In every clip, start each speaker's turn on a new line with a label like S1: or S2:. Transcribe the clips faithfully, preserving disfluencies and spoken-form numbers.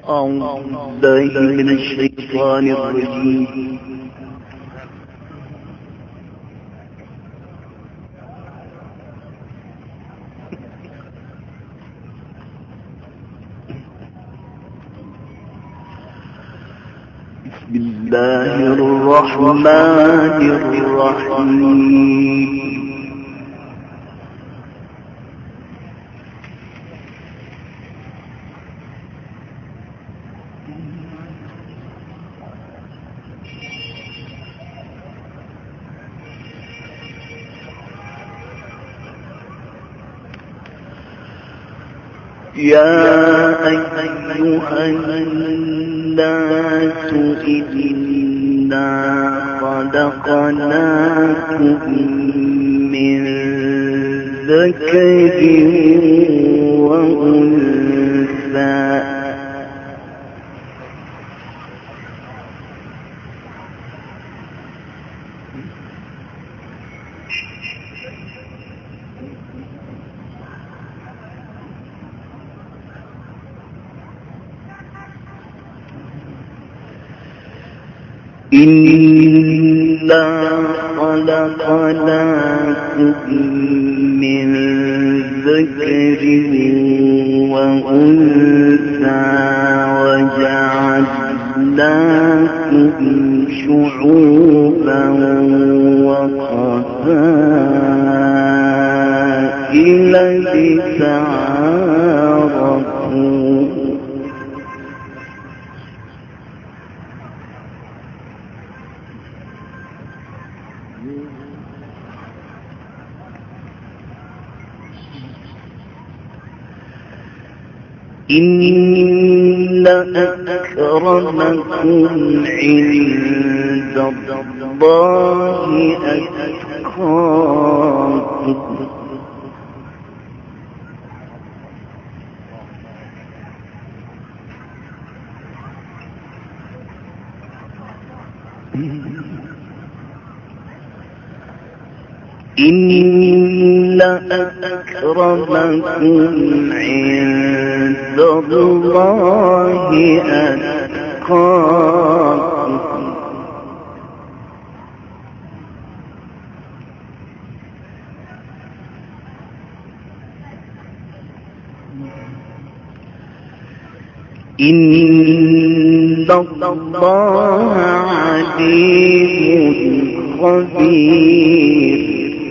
S1: أعوذ بالله من الشيطان الرجيم. بسم الله الرحمن الرحيم. يا أيها الناس إنا خلقناكم من ذكر وأنثى إنا خلقناكم من ذكر وأنثى وجعلناكم شعوبا وقبائل لتعارفوا إن أكرمكم عند الله أتقاكم إن أكرمكم عند الله أتقاكم إن الله عليم خبير.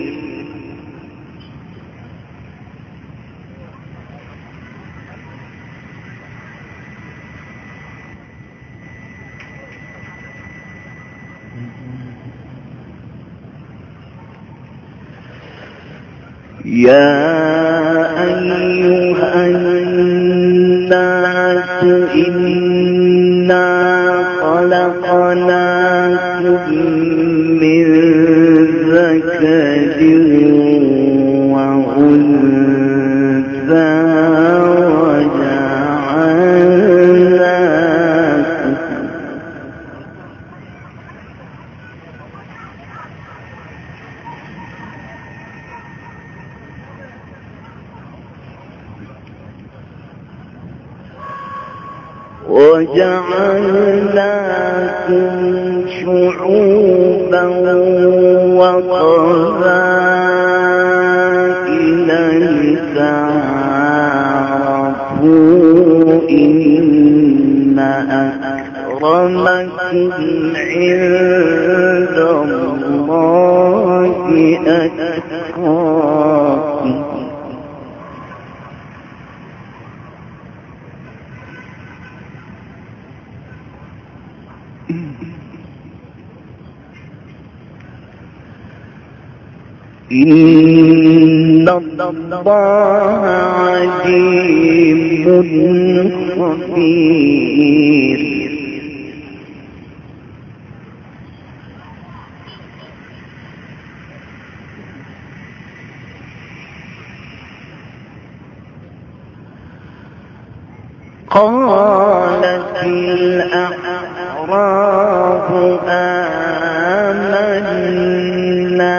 S1: يا أيها الناس إنا خلقناكم من ذكر وأنثى وجعلناكم وجعلناكم شعوبا وقبائل لتعارفوا إن أكرمكم عند الله أتقاكم إن الله عليم خبير. قالت الأعراب آمنا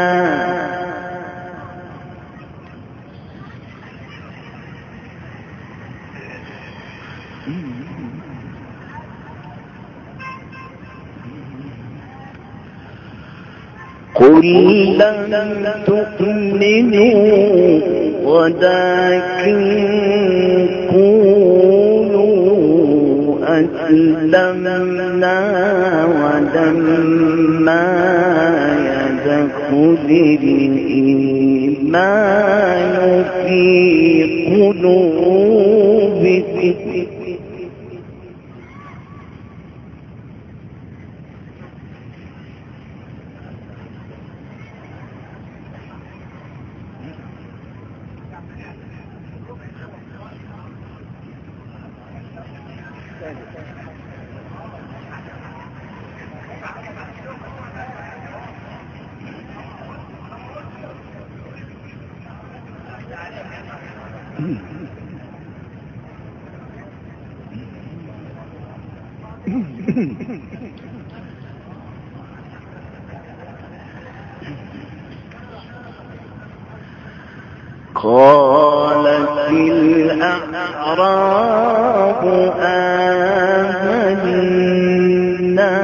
S1: قل لم تؤمنوا ولكن قولوا أسلمنا ولما يدخل الإيمان في قلوبكم قالت الأعراب آمنا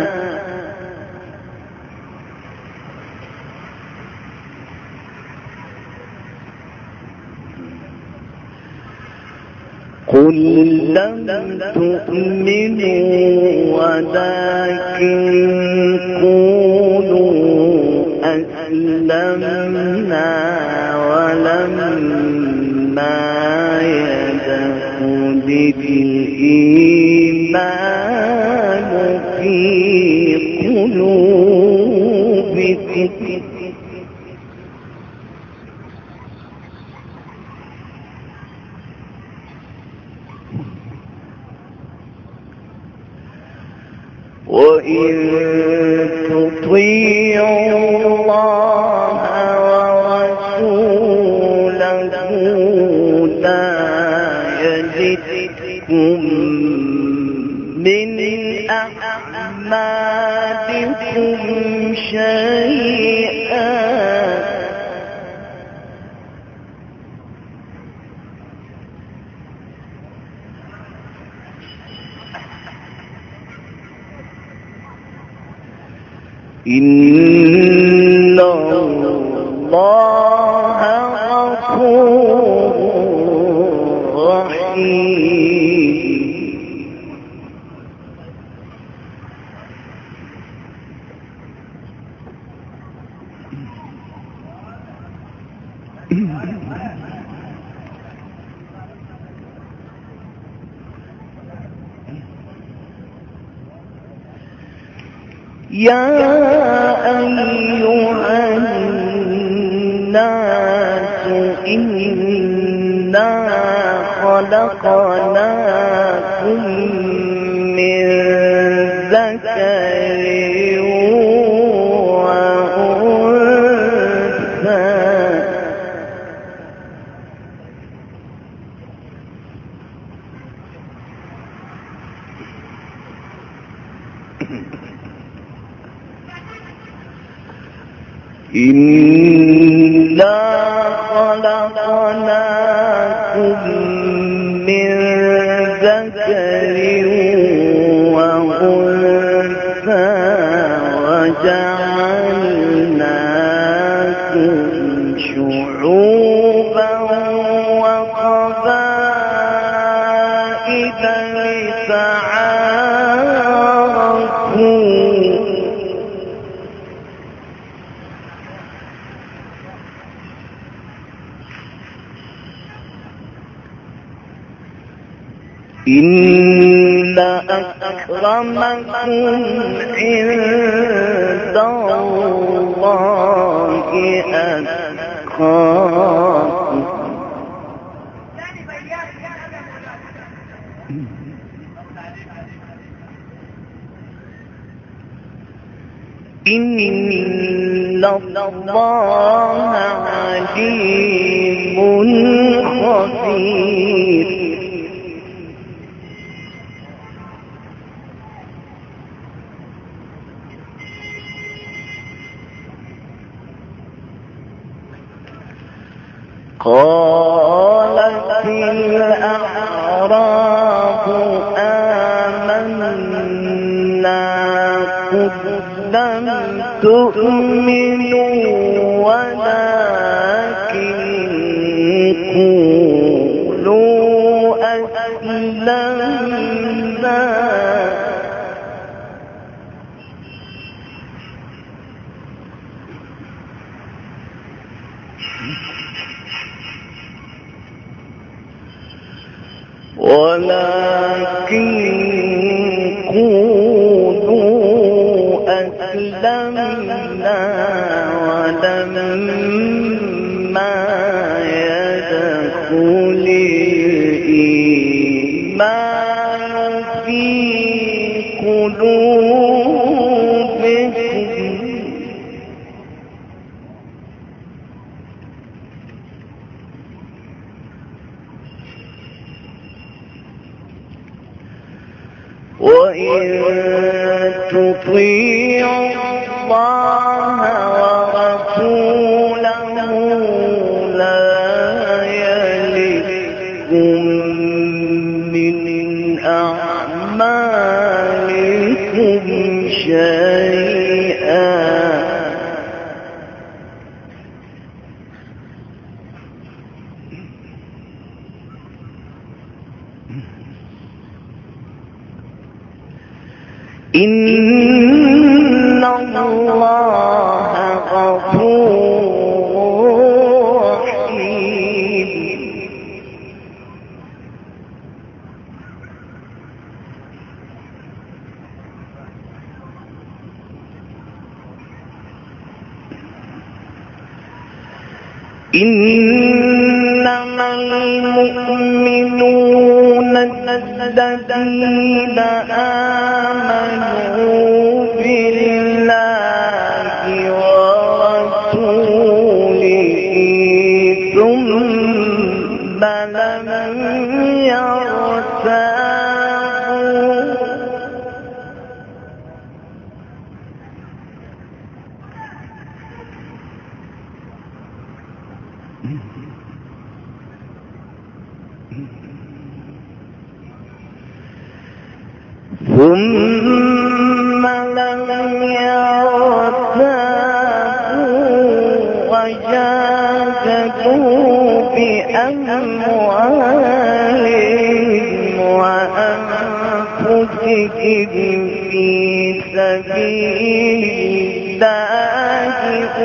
S1: قل لم تؤمنوا ولكن قولوا أسلمنا ولما يدخل الإيمان في قلوبكم وإن تطيعوا الله ورسوله لا يلدكم من أعمالكم شيئا إن الله غفور رحيم يا أيها الناس إنا خلقناكم من ذكر وأنثى إنا خلقناكم من ذكر وأنثى وجعلناكم شعوبا وقبائل لتعارفوا إن أكرمكم عند الله أتقاكم إن الله عليم خبير قالت الأعراب لم تؤمنوا ولكن قولوا أسلمنا ولكن قولوا أسلمنا ولما يدخل الإيمان في قلوبكم وإن تطيعوا الله ورسوله لا يلدكم من أعمالكم شيئا إن الله غفور رحيم إنما المؤمنون الذين آمنوا بالله ورسوله ثم لم يرتابوا ثم لم يرتابوا وجاهدوا بأموالهم وأنفسهم في سبيل الله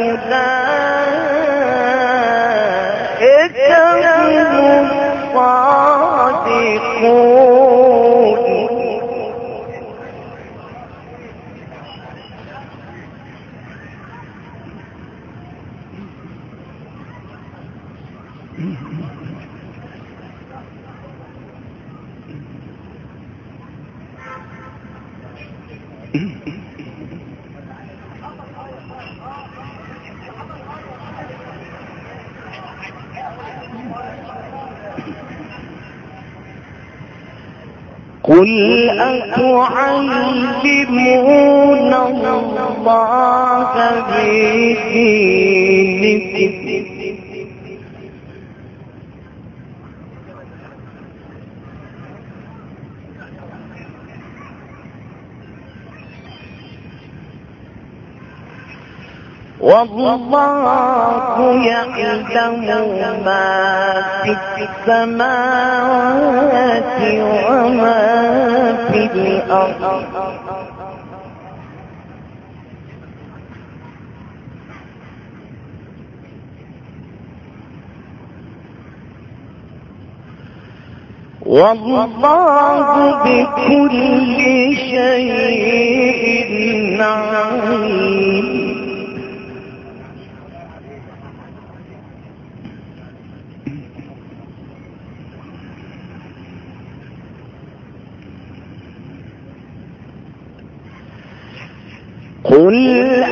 S1: أولئك هم الصادقون قل أتعلمون الله بدينكم والله يعلم ما في السماوات وما في الأرض والله بكل شيء عليم قل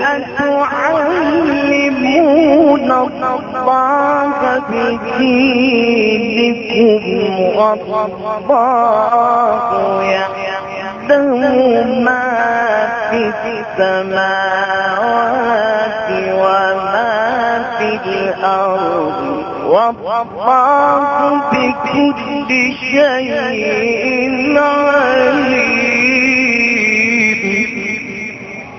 S1: أتعلمون الله بدينكم والله يعلم ما في السماوات وما في الأرض والله بكل شيء عليم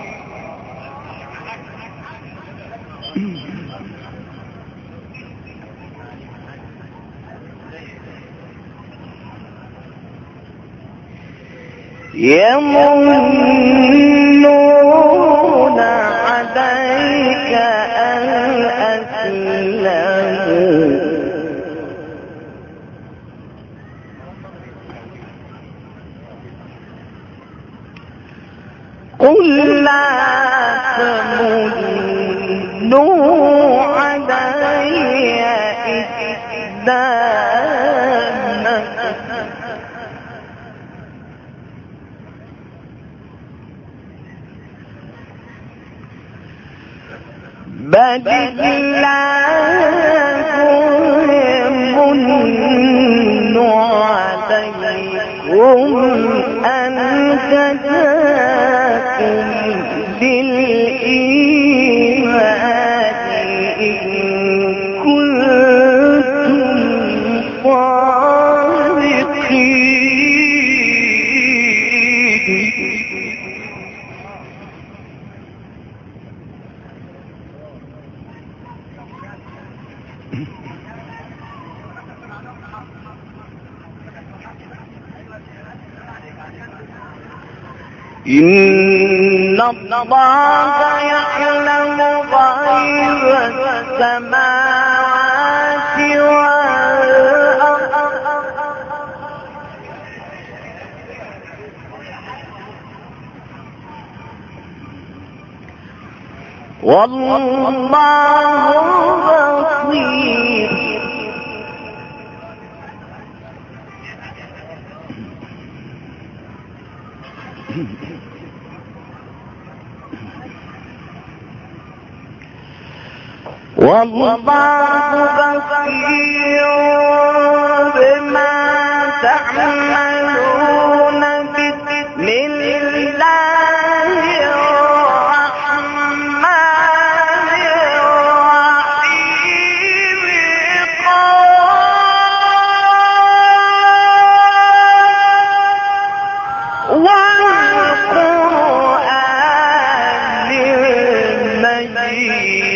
S1: يمنون عليك أن أسلموا قل لا تمنوا علي إسلامكم بل الله يمن عليكم أن هداكم للإيمان إن كنتم صادقين. إن الله يعلم غيب السماوات والأرض والله بصير والله بصير بما تعملون بسم الله الرحمن الرحيم والقرآن المجيد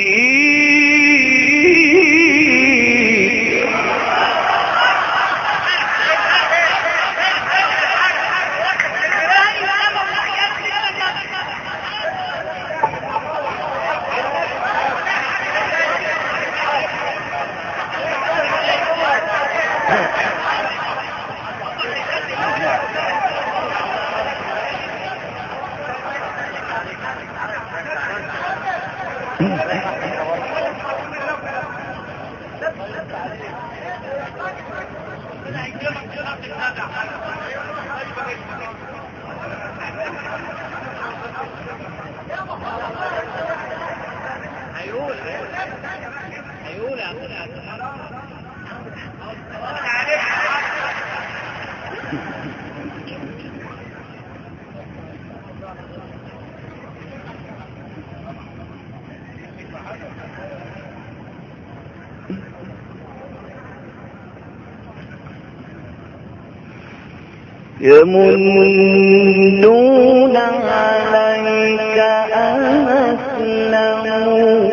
S1: يمنون عليك أن أسلموا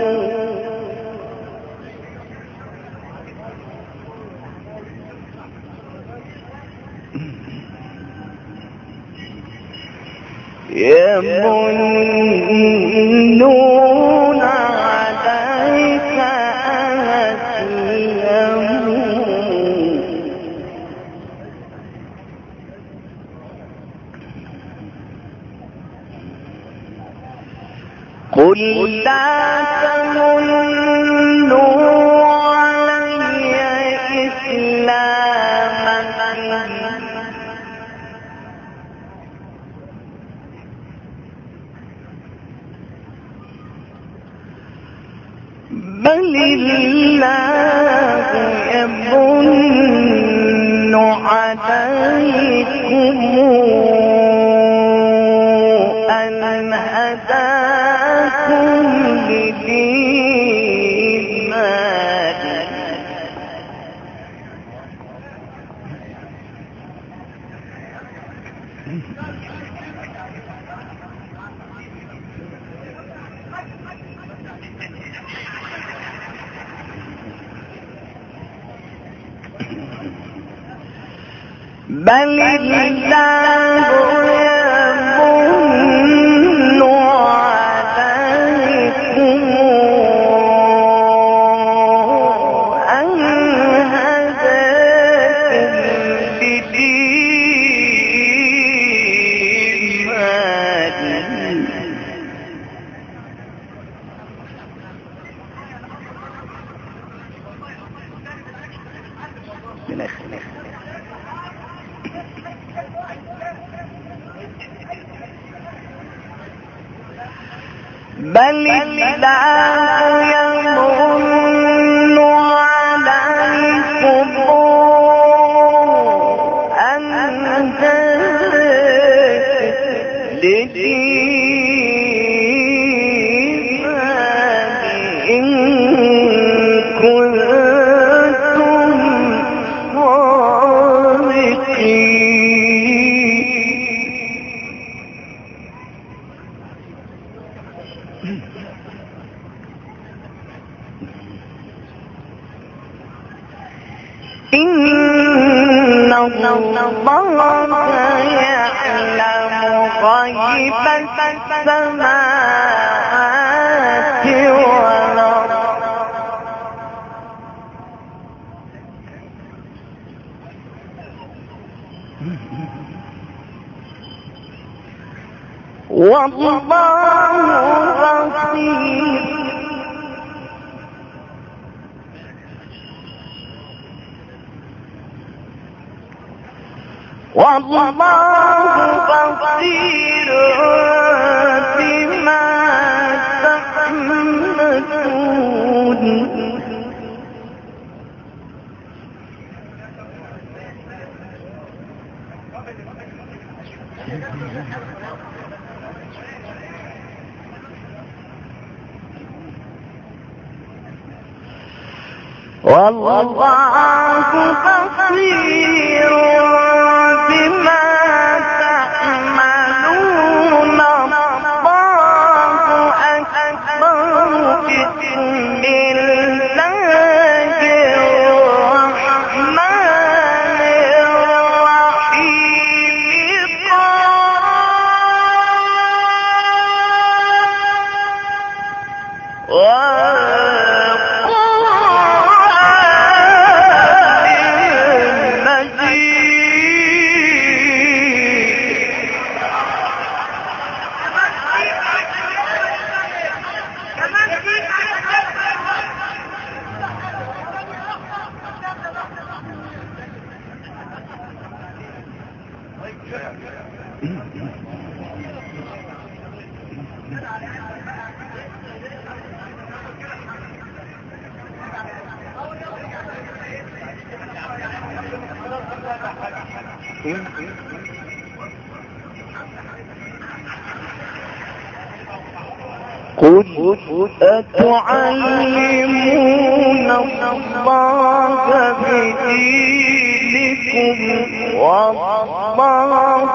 S1: يمنون عليك أن أسلموا قل لا تمنوا علي إسلامكم بل الله يمن عليكم أن هداكم للإيمان بل الله يمن عليكم أن هداكم للإيمان. بل الله يمن عليكم أن هداكم للإيمان إن كنتم إن الله يعلم غيب السماوات والأرض والله بصير والله بصير بما تعملون. والله بصير بما تعملون. الله أكبر. بسم الله الرحمن الرحيم. قل أتعلمون الله بدينكم والله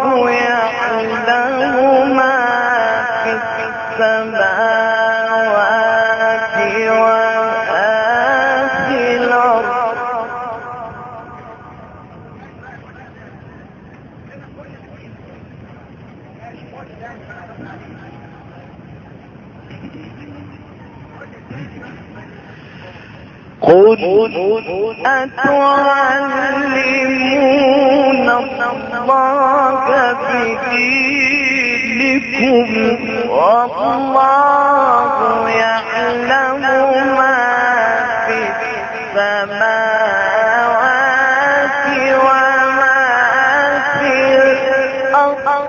S1: يعلم ما في السماوات وما في الأرض. قل أتعلمون الله بدينكم والله يعلم ما في السماوات وما في الأرض.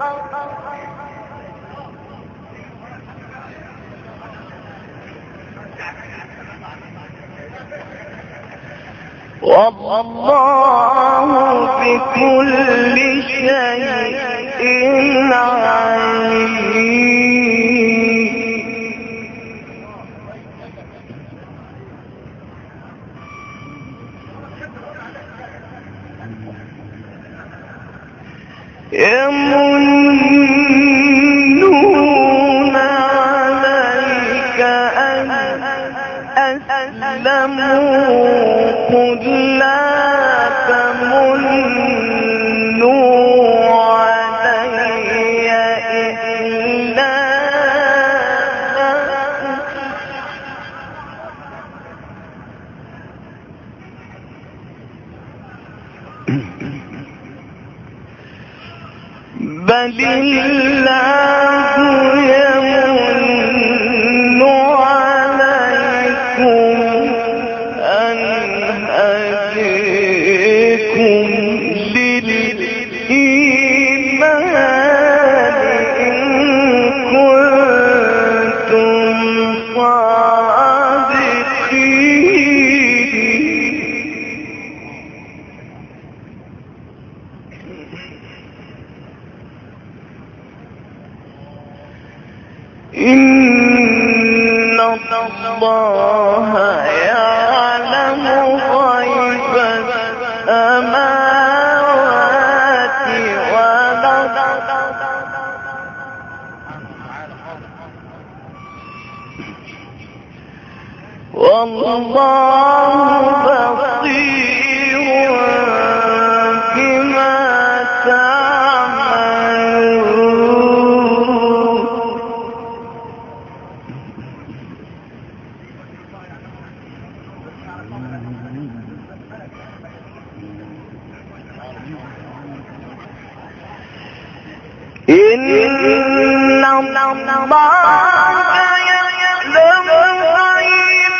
S1: والله بكل شيء عليم. يمنون عليك أن أسلموا. قل لا تمنوا بل الله يمن عليكم أن هديكم للإيمان إن كنتم صادقين. إن الله يعلم غيب السماوات والأرض والله بصير بما تعملون. إن الله يعلم غيب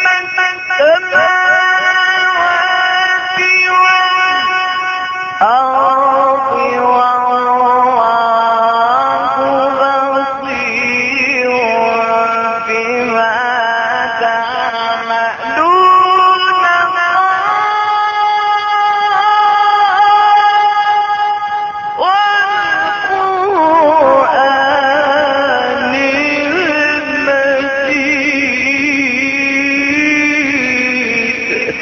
S1: السماوات والأرض والله بصير بما تعملون. والقرآن المجيد.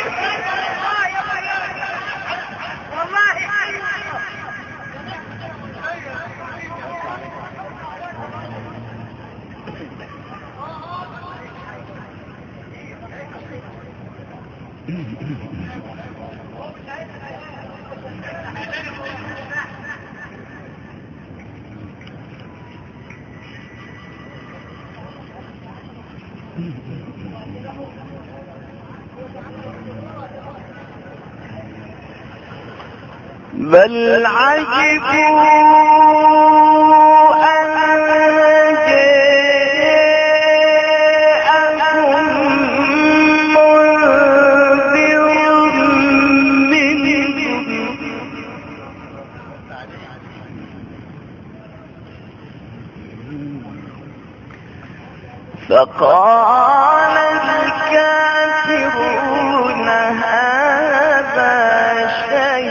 S1: بل عجبوا أن جاءهم منذر منهم فقال الكافرون هذا شيء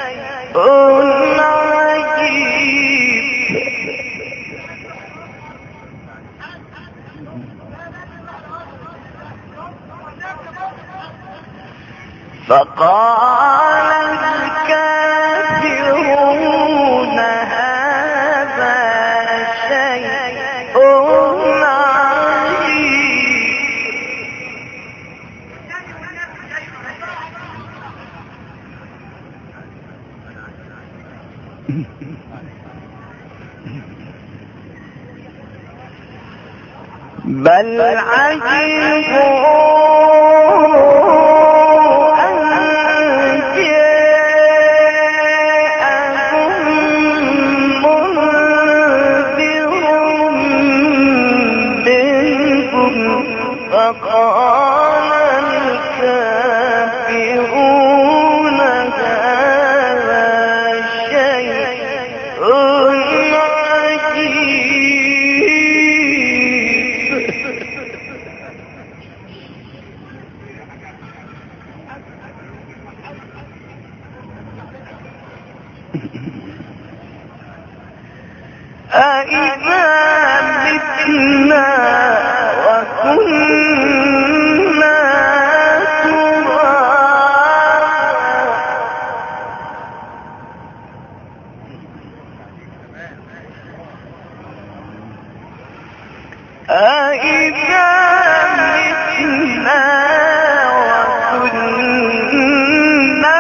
S1: عجيب. فقال الكافرون هذا شيء بل عجبوا أن جاءهم منذر منهم فقال الكافرون هذا شيء أإذا متنا وكنا ترابا أإذا متنا وكنا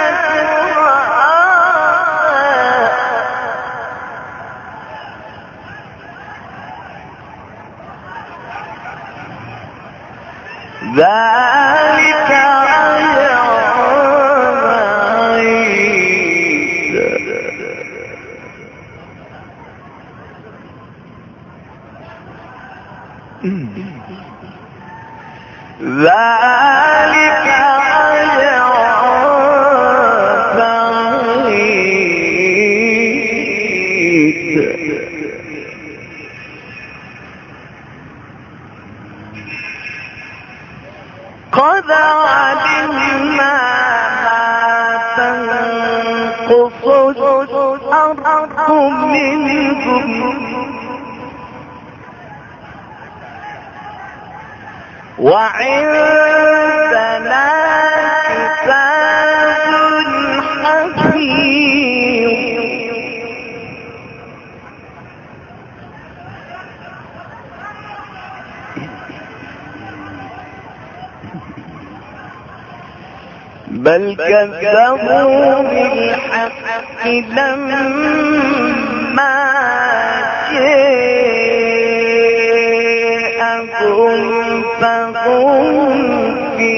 S1: ذلك أجر بعيد. ذلك أجر بعيد قد علمنا ما تنقص الأرض منهم وعندنا كتاب حفيظ بل كذبوا بالحق لما جاءهم فهم في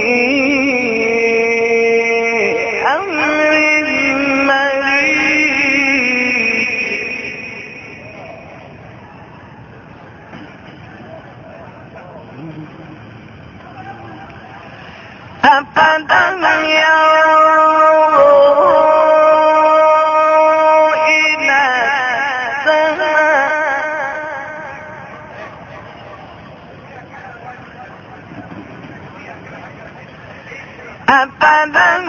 S1: أمر مريض أفلم يروا إلى السماء أفلم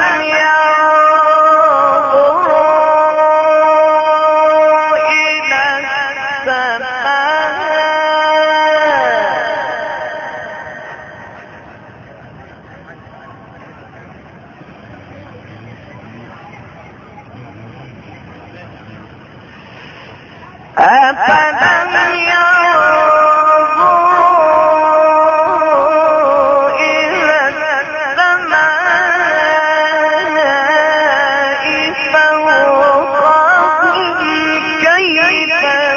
S1: يروا إلى السماء أفلم ينظروا إلى السماء فوقهم كيف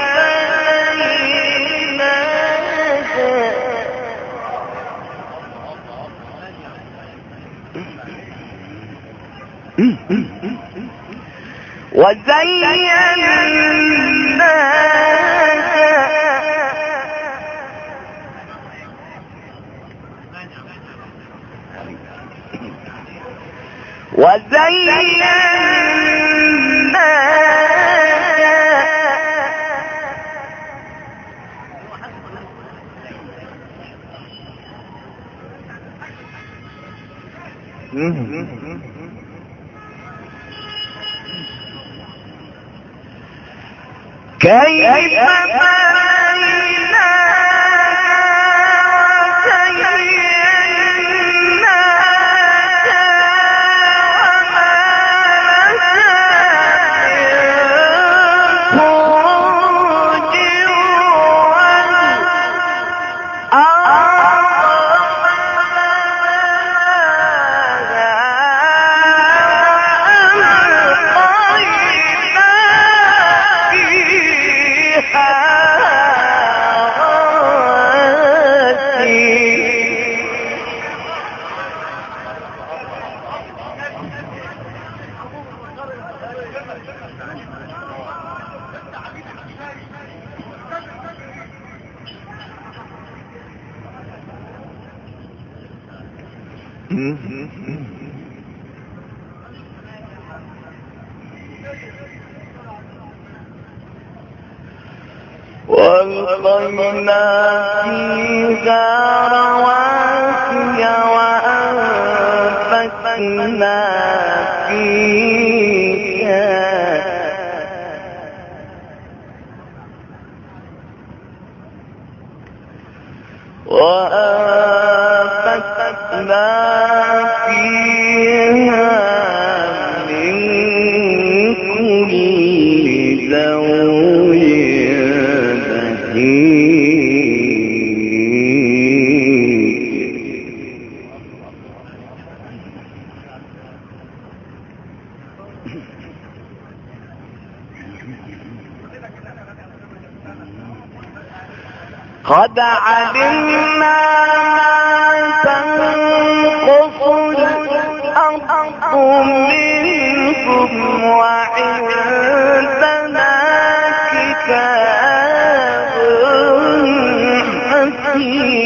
S1: بنيناها وزيناها وزيناها كيف وألقينا فيها رواسي وأنبتنا فيها وأنبتنا فيها من كل زوج قد علمنا ما تنقص الأرض منكم وعندنا كتاب حفيظ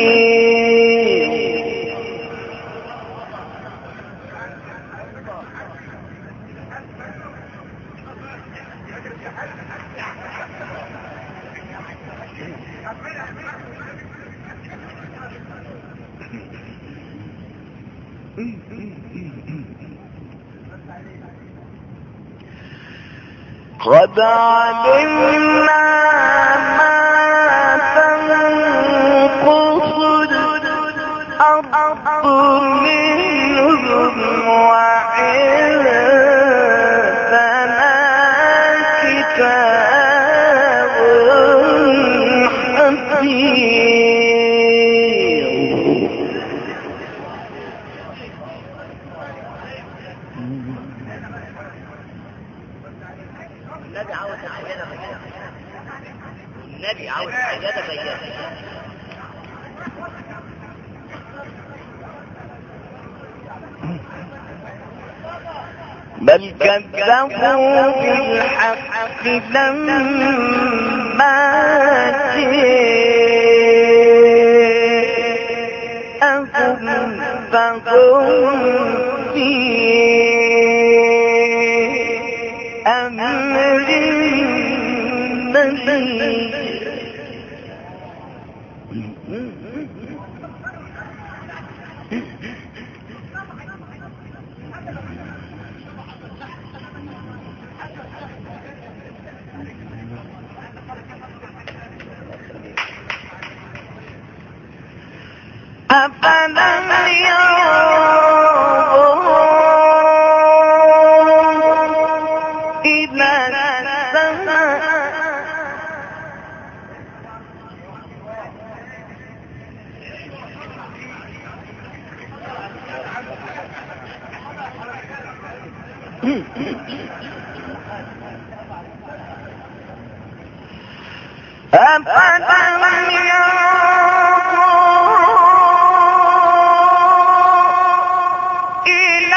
S1: قد علمنا ما تنقص الأرض منهم وعندنا كتاب حفيظ.
S2: النبي عاوز الحيادة بيانة. النبي عاوز الحيادة بيانة.
S1: بل كذبوا بالحق لما جاءهم فهم في أمر مريج. أفلم ينظروا إلى السماء أفلم ينظروا إلى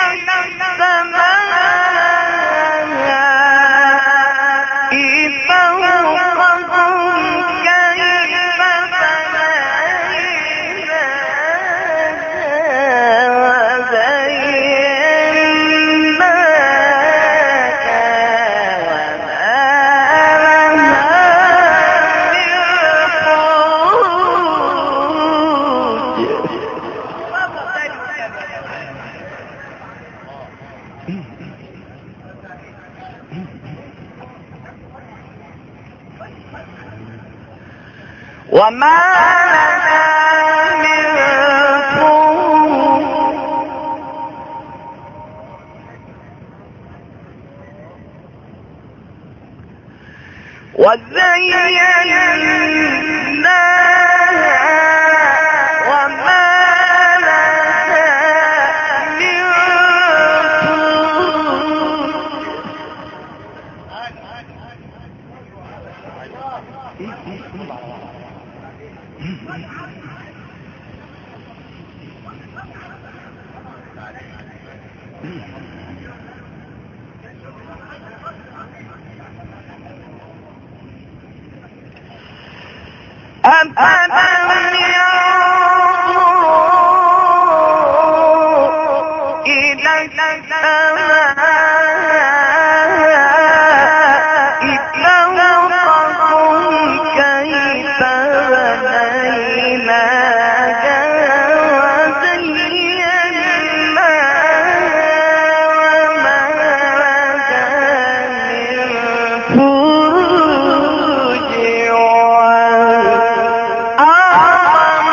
S1: السماء فوقهم كيف وما لنا من فروج وزيناها وما لنا من أفلم ينظروا إلى السماء فوقهم كيف بنيناها وزيناها وما لها من فروج والأرض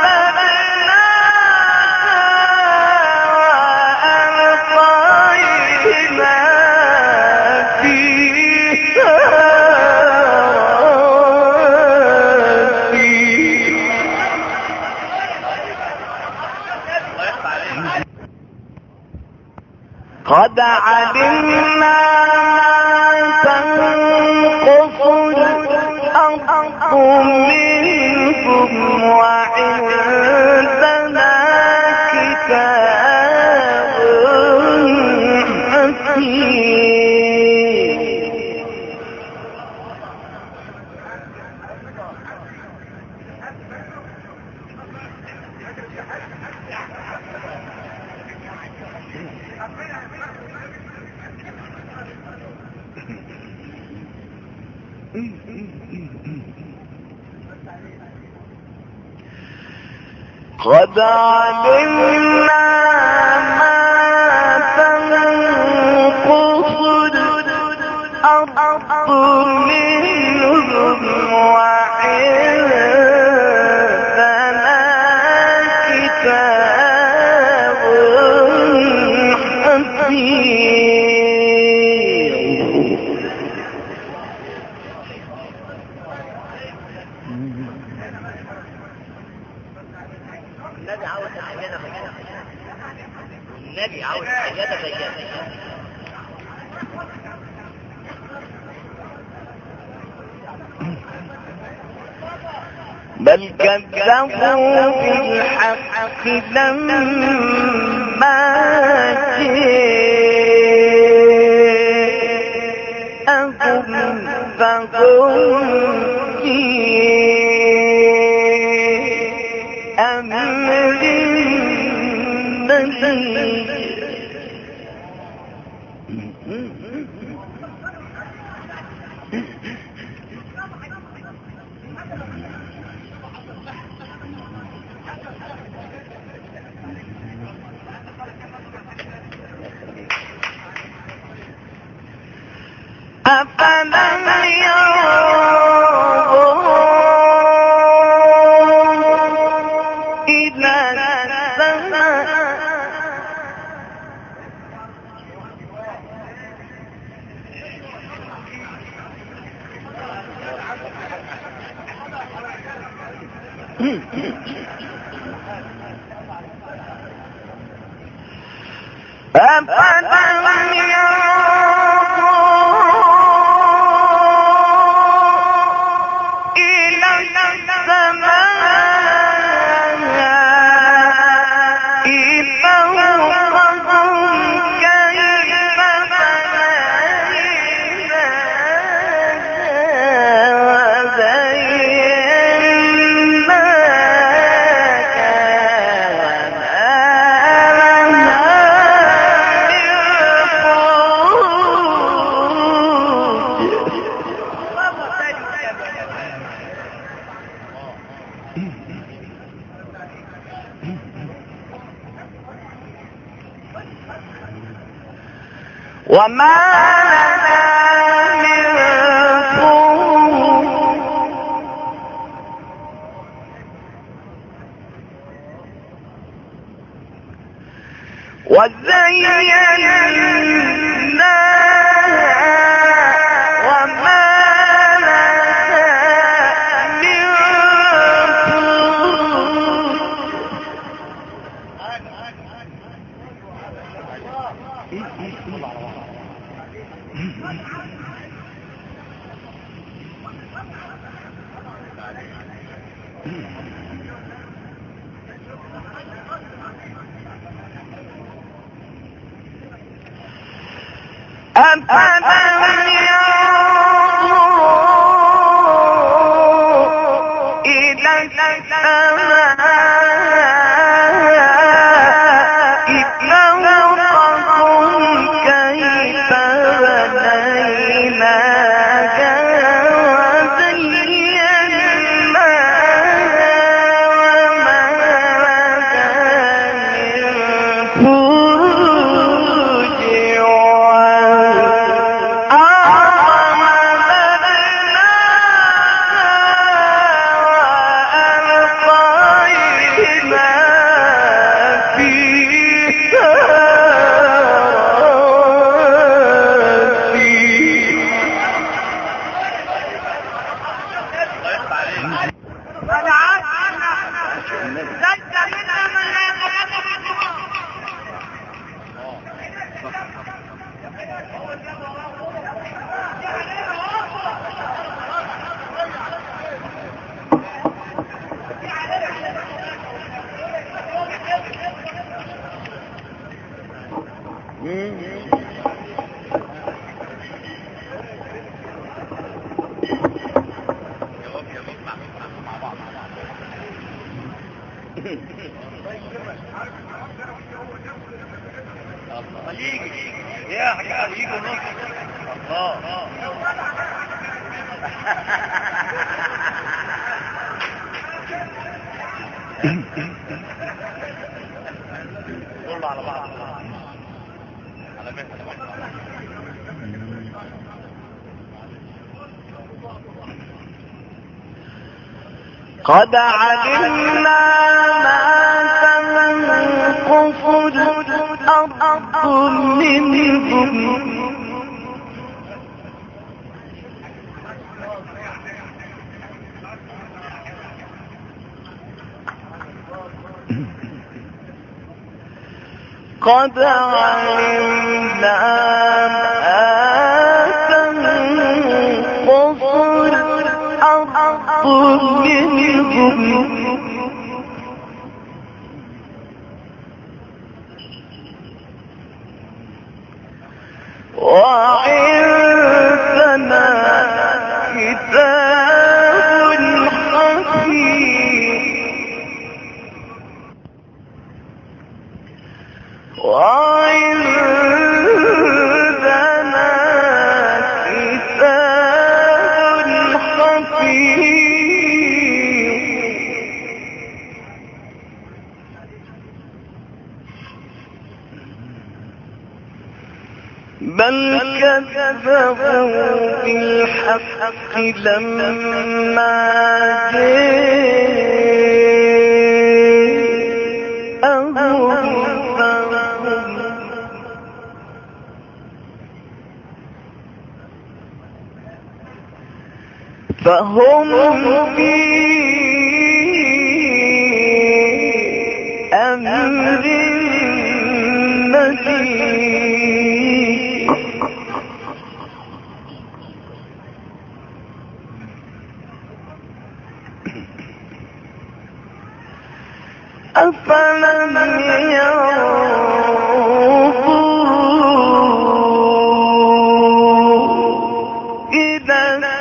S1: مددناها وألقينا فيها قد علمنا ما تنقص الأرض منهم وعندنا كتاب حفيظ. قد علمنا
S2: عيادة بيانة. النبي عاوز عيادة بيانة.
S1: بل كذبوا بالحق لما جاءهم فهم في أمر مريج. أفلم ينظروا إلى السماء أفلم ينظروا إلى السماء فوقهم كيف وما لنا من فروج وزينا وما لنا من أفلم ينظروا إلى السماء فوقهم كيف بنيناها وزيناها وما لها من فروج يا حاجة يجوا نص الله كله على بعض على مهل قد علمنا ما تنقص الأرض منهم قد علمنا تنقص الأرض منهم وعندنا كتاب حكيم وعندنا كتاب حكيم بل كذبوا بالحق لما جاءهم فهم في أمر مريج أفلم ينظروا إلى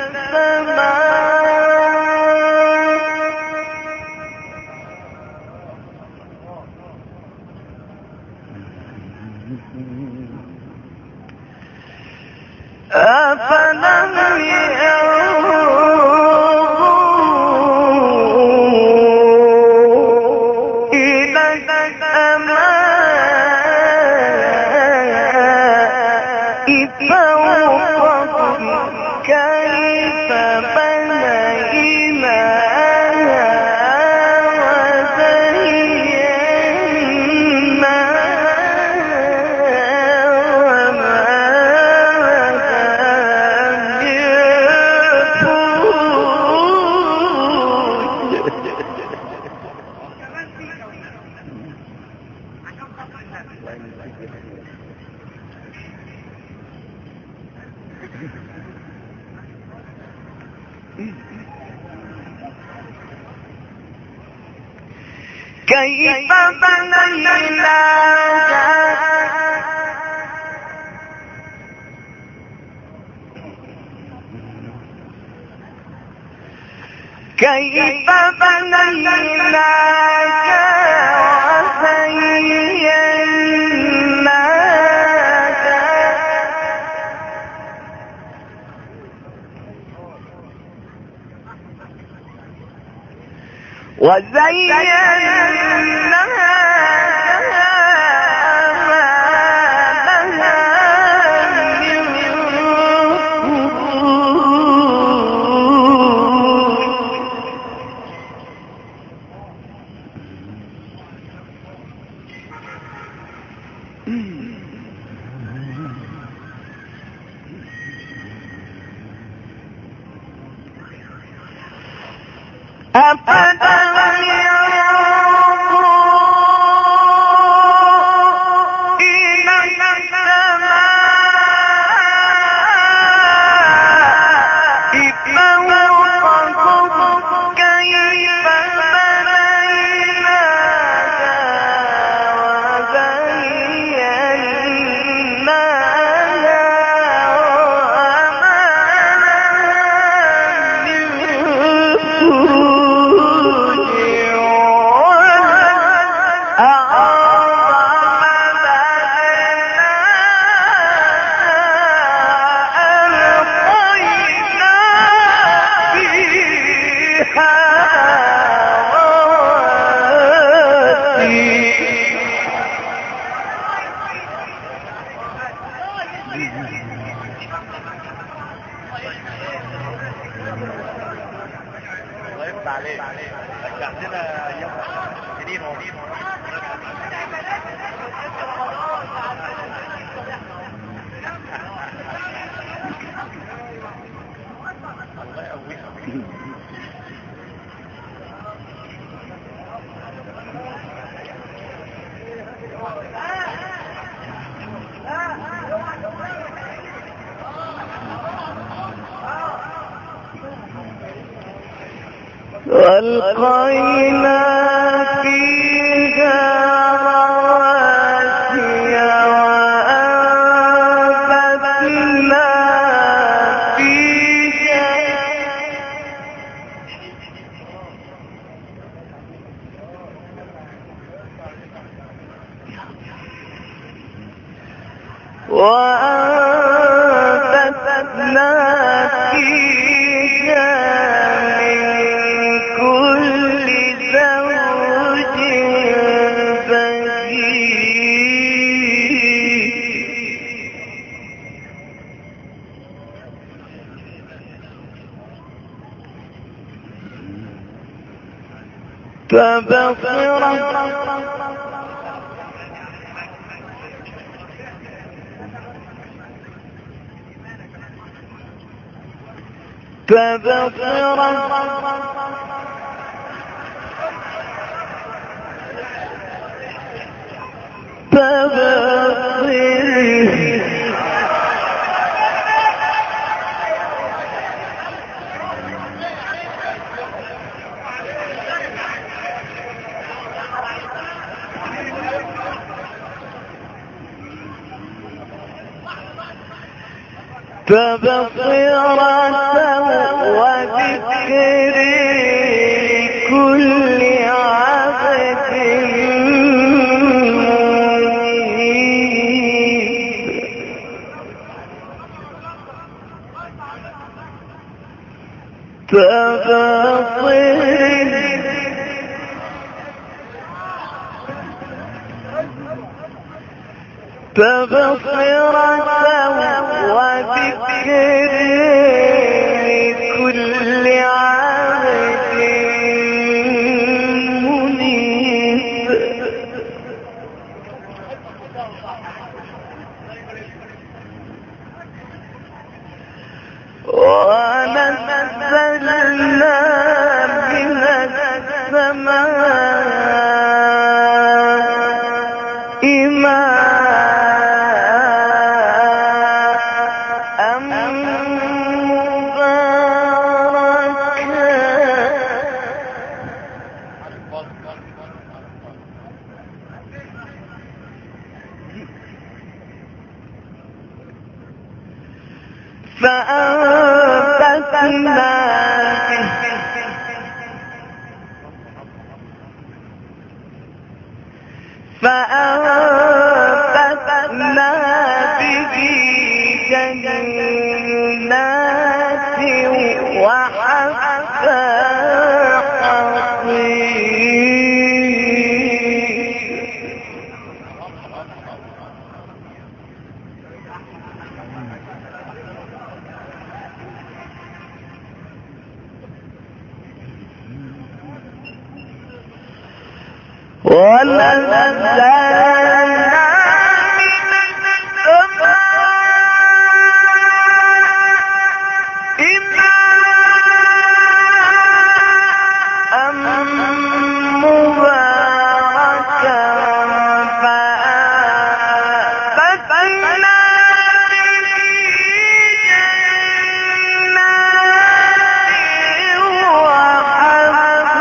S1: أفلم ينظروا إلى السماء فوقهم كيف بنيناها كيف بنيناها كيف بنيناها وزيناها أفلم ينظروا إلى السماء فوقهم كيف
S2: الله يفتح عليك رجعتنا ايام سنين ورا الله يقويك
S1: وألقينا فيها رواسي وأنبتنا فيها وأنبتنا فيها من كل زوج بهيج تبصرة تبصرة تبصرة تبصرة وذكر كل عبد منيب تبصرة وذكر كل عبد منيب ونزلنا من السماء ماء فأنبتنا به فأنبتنا به جنات وحب ونزلنا من السماء ماء مباركا فأنبتنا به جنات وحب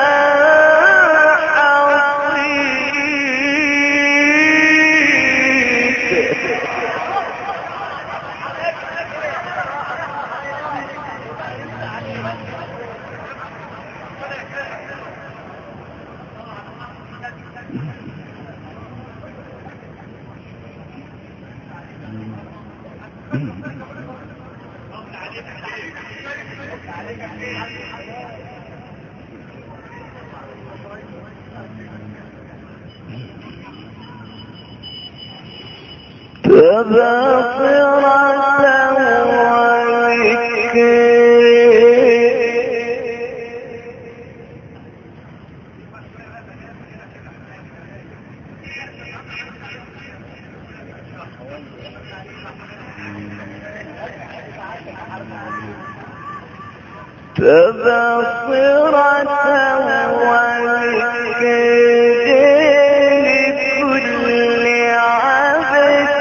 S1: تبصرة وذكر لكل عبد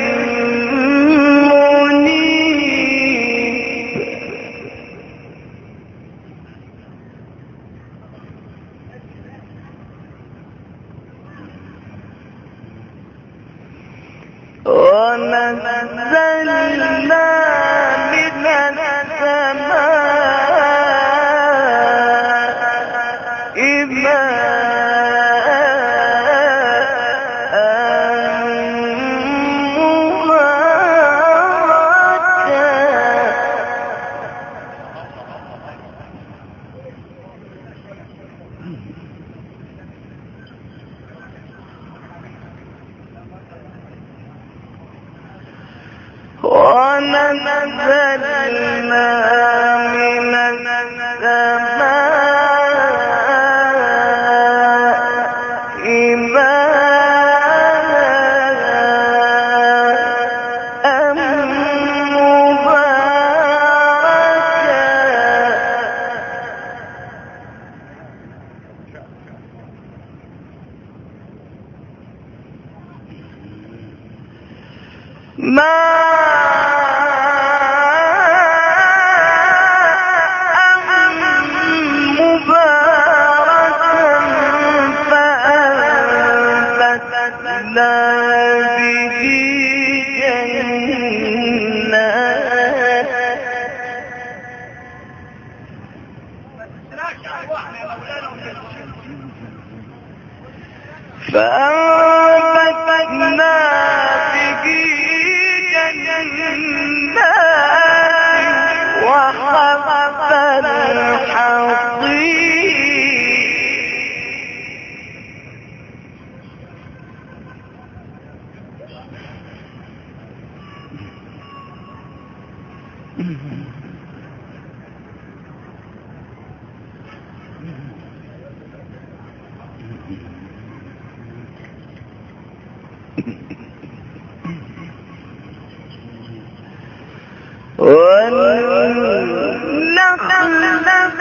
S1: منيب. فأنبتنا به جنات وحب الحصيد. والنخل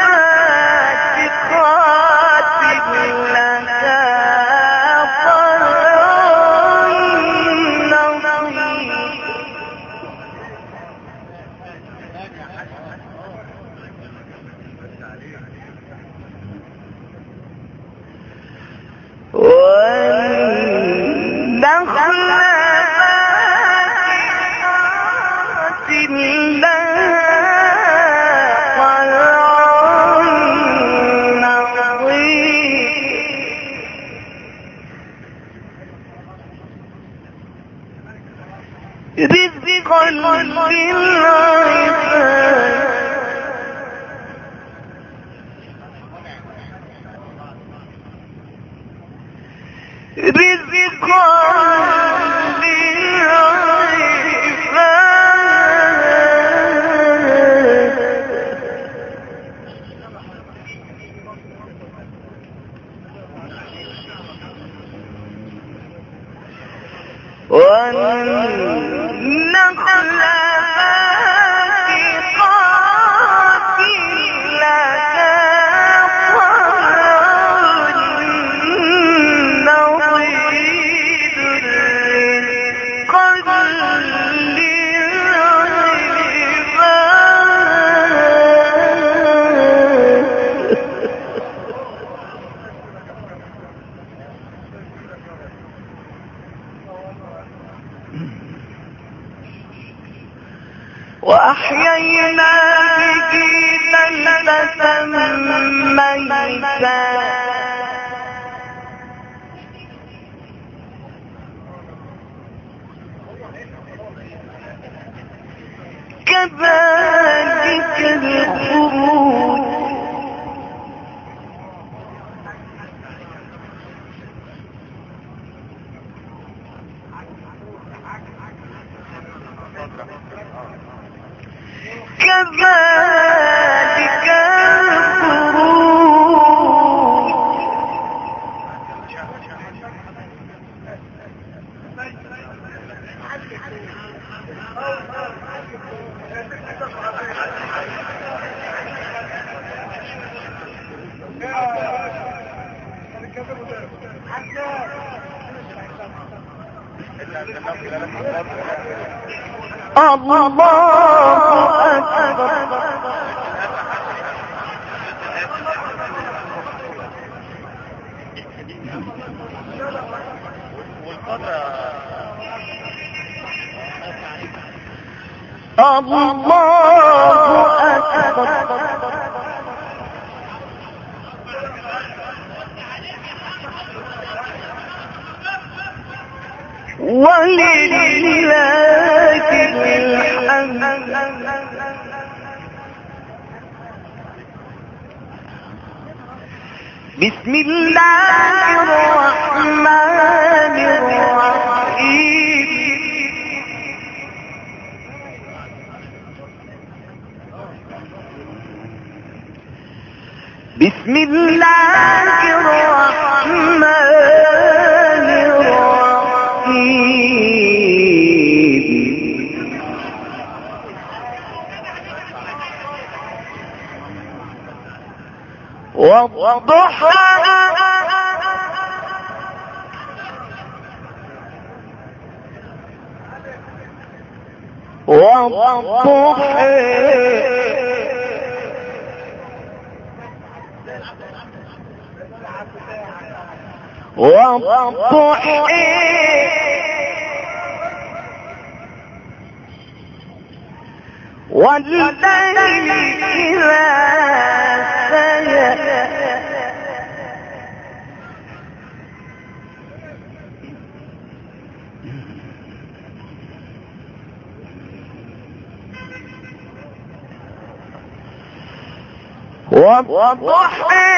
S1: باسقات لها طلع نضيد والنخل رزقا للعباد رزقا والنخل باسقات لها طلع نضيد رزقا وأحيينا به بلدة ميتا كذلك الخروج كذلك الخروج الله أكبر. الله أكبر. ولله الحمد. بسم الله الرحمن الرحيم. بسم الله الرحمن الرحيم. والضحى والضحى والضحى والليل إذا سجى والضحى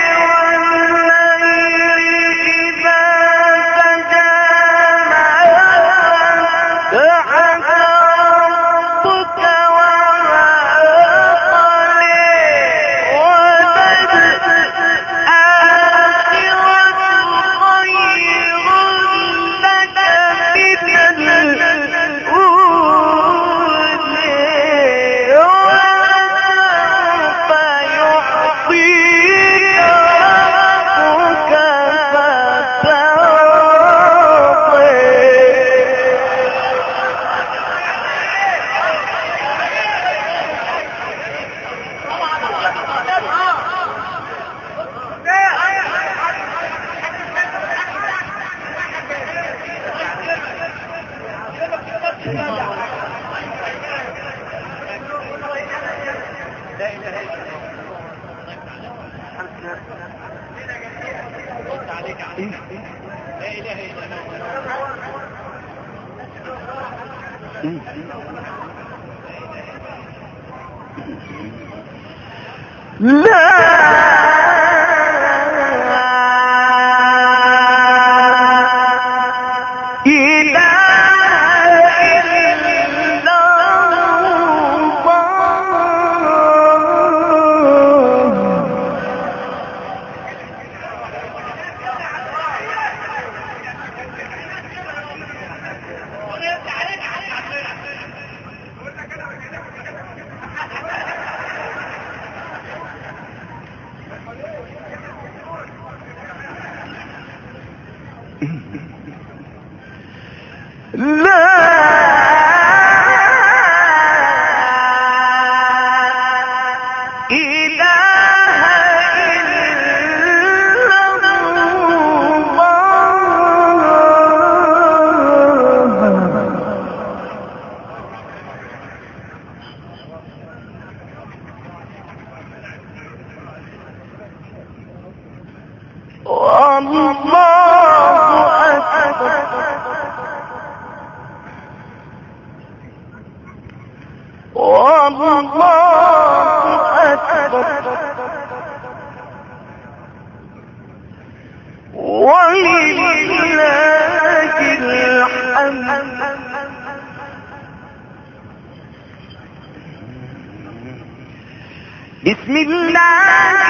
S1: بسم الله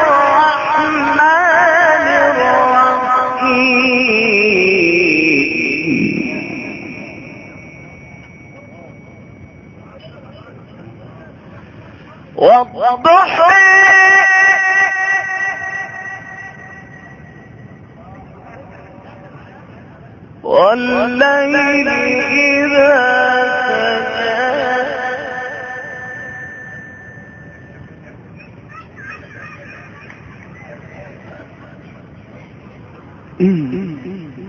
S1: الرحمن الرحيم. والضحى والليل إذا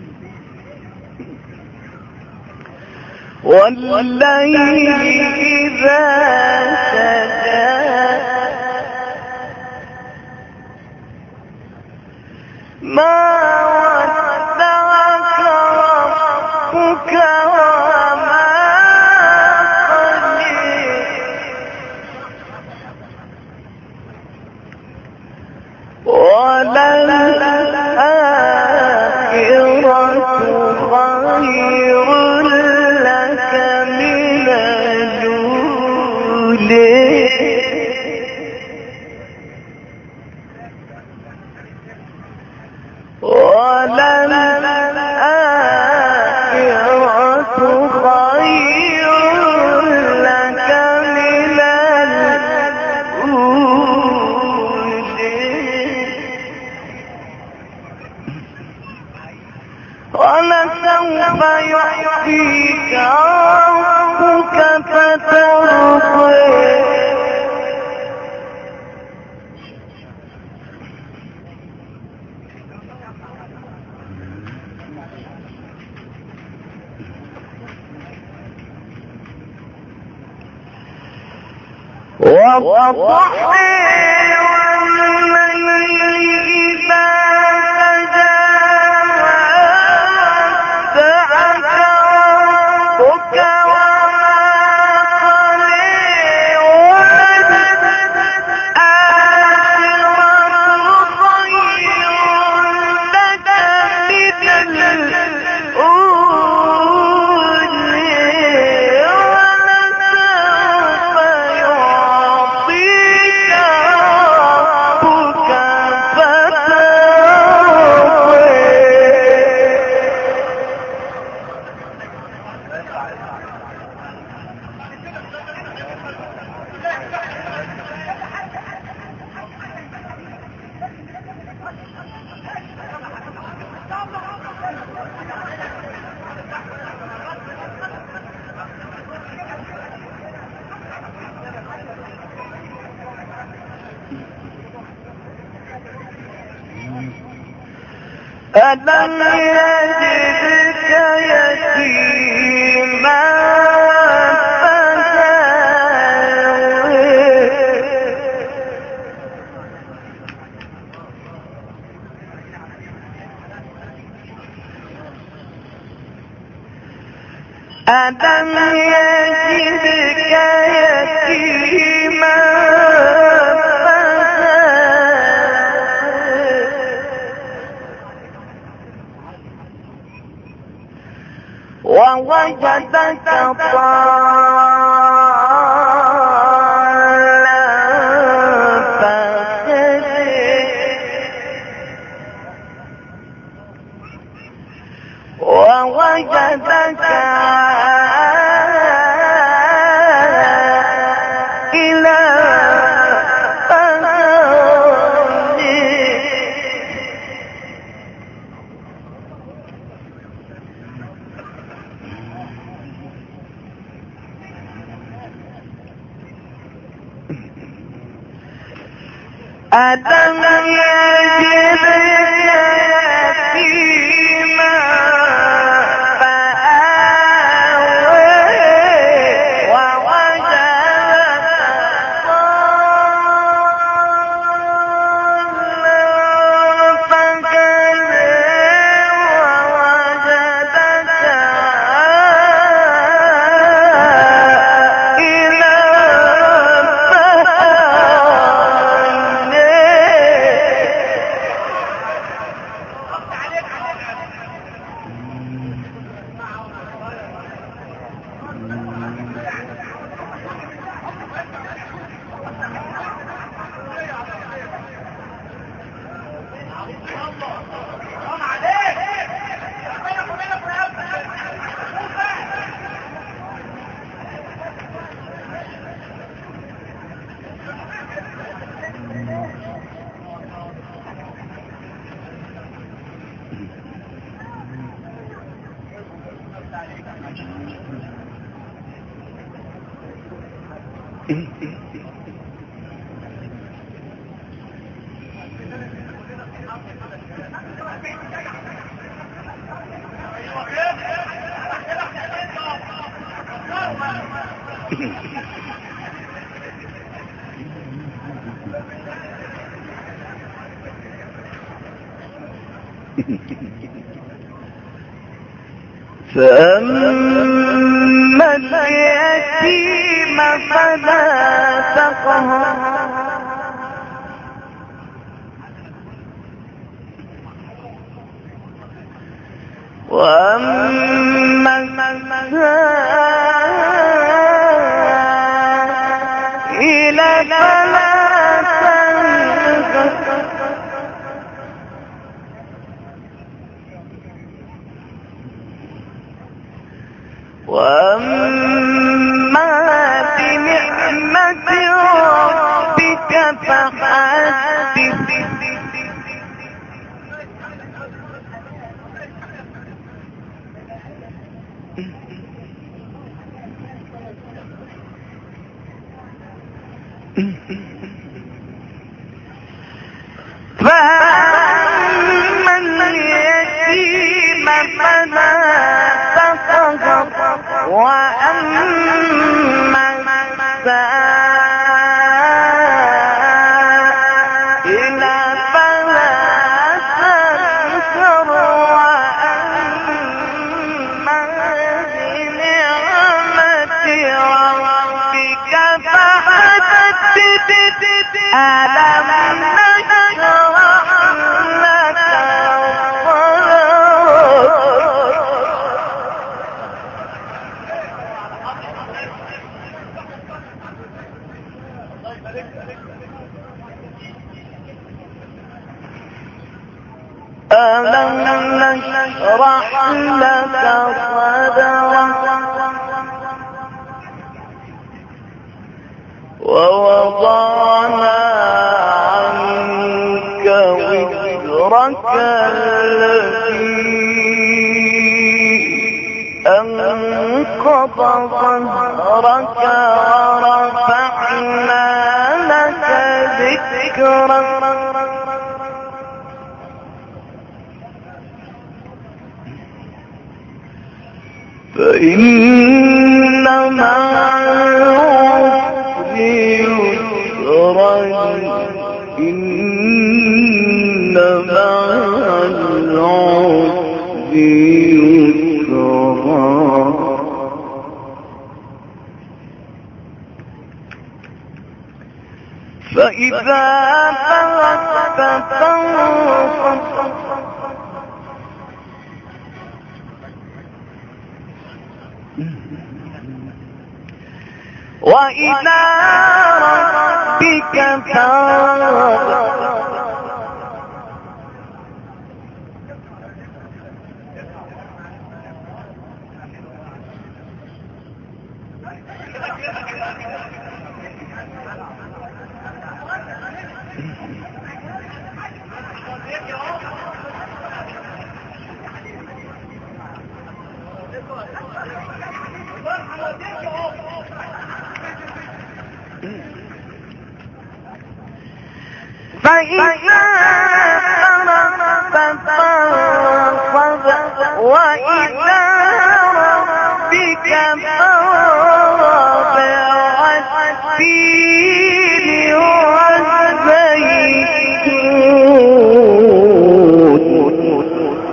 S1: والليل إذا سجى ما ودعك ربك وما قلي وللآخرة خير لك من الأولى وللآخرة خير لك من الأولى ولسوف يعطيك ربك فترضى والضحى والليل إذا سجى ودعك ربك وما قلى وللآخرة خير لك من الأولى ولسوف يعطيك ربك فترضى ألم يجدك يتيما فآوى ألم يجدك يتيما ووجدك ضالا فهدى ووجدك عائلا فأغنى ألم يجدك يتيما فآوى ووجدك ضالا فهدى ووجدك عائلا
S2: ايوه كده
S1: فأما اليتيم فلا تقهر وأما السائل فلا تنهر وأما بنعمة ربك فحدث فأما اليتيم فلا تقهر وأما السائل فلا تنهر وأما بنعمة ربك فحدث ألم نشرح لك ألم نشرح لك صدرك ووضعنا عنك وزرك الذي أنقض ظهرك ورفعنا لك ذكرك فإن مع العسر يسرا إن مع العسر يسرا فإذا فرغت فانصب وإلى ربك فارغب فإذا فرغت فانصب وإلى ربك فارغب والتين والزيتون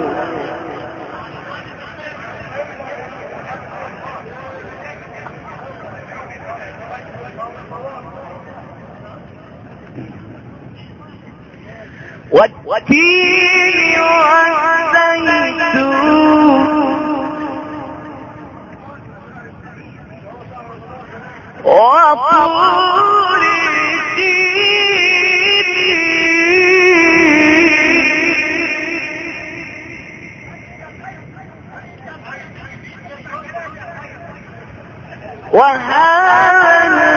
S1: والتين والزيتون وطور سينين وهذا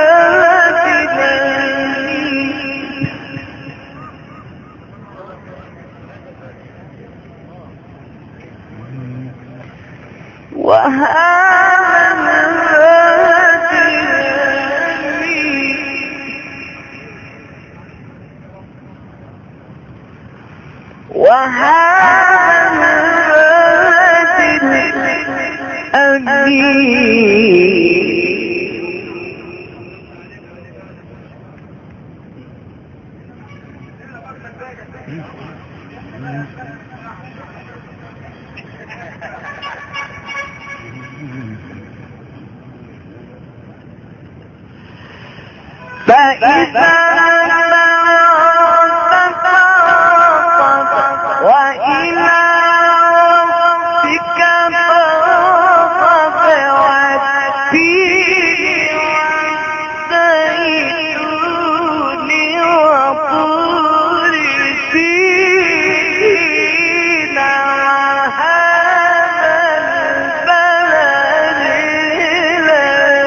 S1: وهذا وهذا الأمين فإذا وإلى ربك فارغب والتين والزيتون وطور سينين وهذا البلد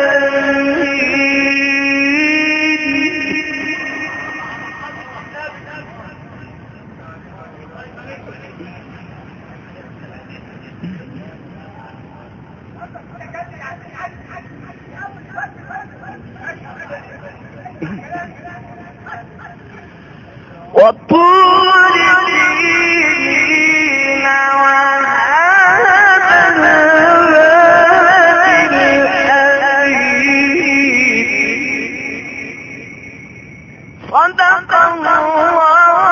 S1: وطور سينين وهذا البلد الأمين. صدق الله